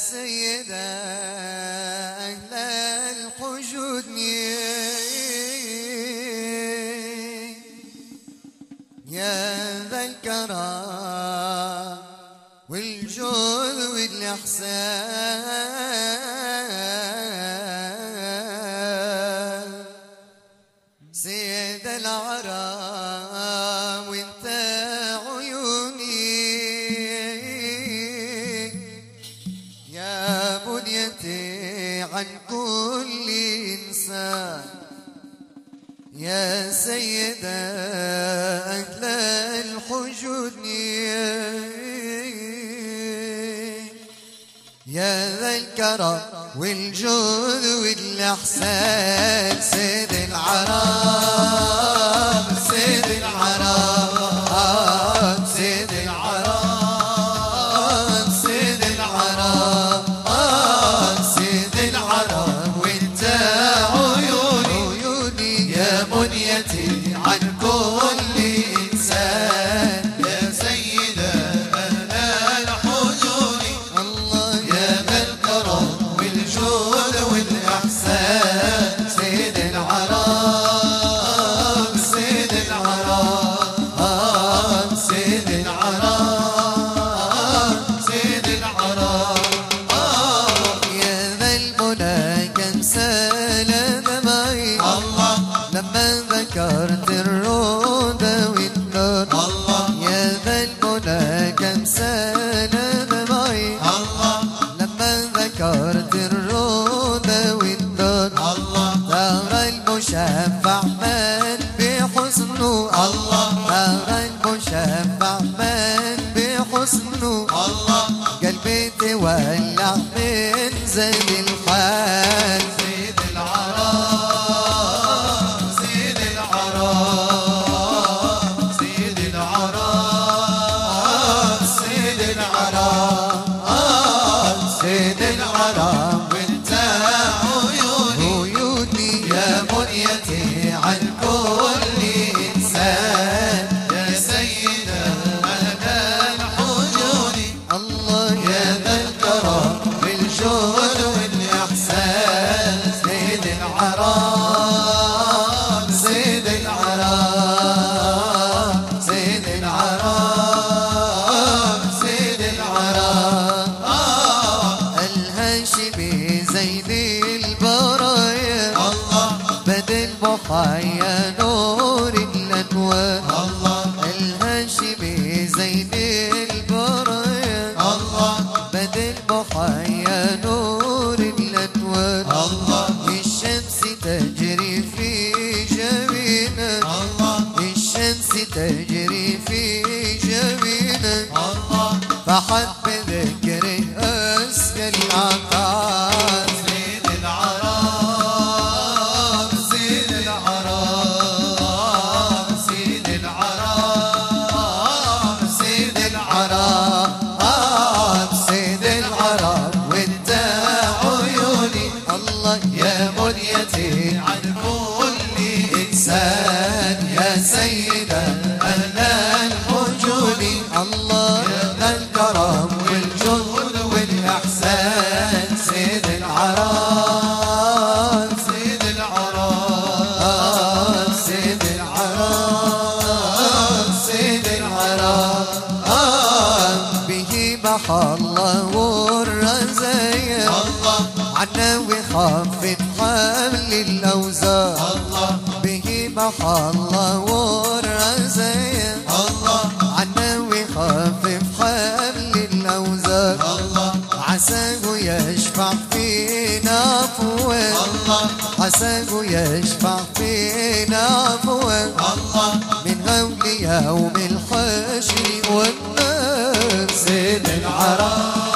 سيدة أهل الحجود يا ذا الكرم والجود والإحسان سيد العرب وانت عيوني يا بنيتي عن كل إنسان يا سيدة أهل الحجود يا ذا الكرم والجود والإحسان سيد العرب سيد العرب سيد العرب سيد العرب سيد العرب وانت عيوني يا بنيتي عن كل إنسان يا سيدة أهل الحجود الله يا ذا الكرم والجود والإحسان سيد العرب سيد العرب سيد العرب سيد العرب يا ذا المنى كم سلام معي الله لما ذكرت الرودة والنار الله يا ذا المنى كم سلام معي الله لما ذكرت الرودة والنار الله ترى المشفع من بحسنه الله ترى المشفع من بحسنه الله قلبي تولع من زي الحال سيد العرب سيد العرب سيد العرب سيد العرب سيد العرب وانت عيوني يا بنيتي عن كل إنسان يا سيدة أهل الحجود الله يا ذا الكرم والجود والإحسان سيد العرب سيد العرب سيد العرب سيد العرب الهاشمي زين البرايا الله بدل بحايا نور الأنوار الله الهاشمي زين البرايا الله بدل بحايا نور الأنوار الله الشمس تجري في جبينه الله الشمس تجري في جبينه الله فحب ذكره أسكى العطار سيد العرب سيد العرب سيد العرب سيد العرب سيد العرب وانت عيوني الله يا بنيتي عن كل إنسان يا سيدة أهل الحجود الله يا ذا الكرم والجود والإحسان سيد العرب سيد العرب سيد العرب سيد العرب به بحى الله والرزايا الله عنا وخفف حمل الأوزار الله به بحى الله والرزايا الله عنا وخفف حمل الأوزار الله عساه يشفع فينا عفوا الله عساه يشفع فينا عفوا الله من هول يوم الحشر والنار سيد العرب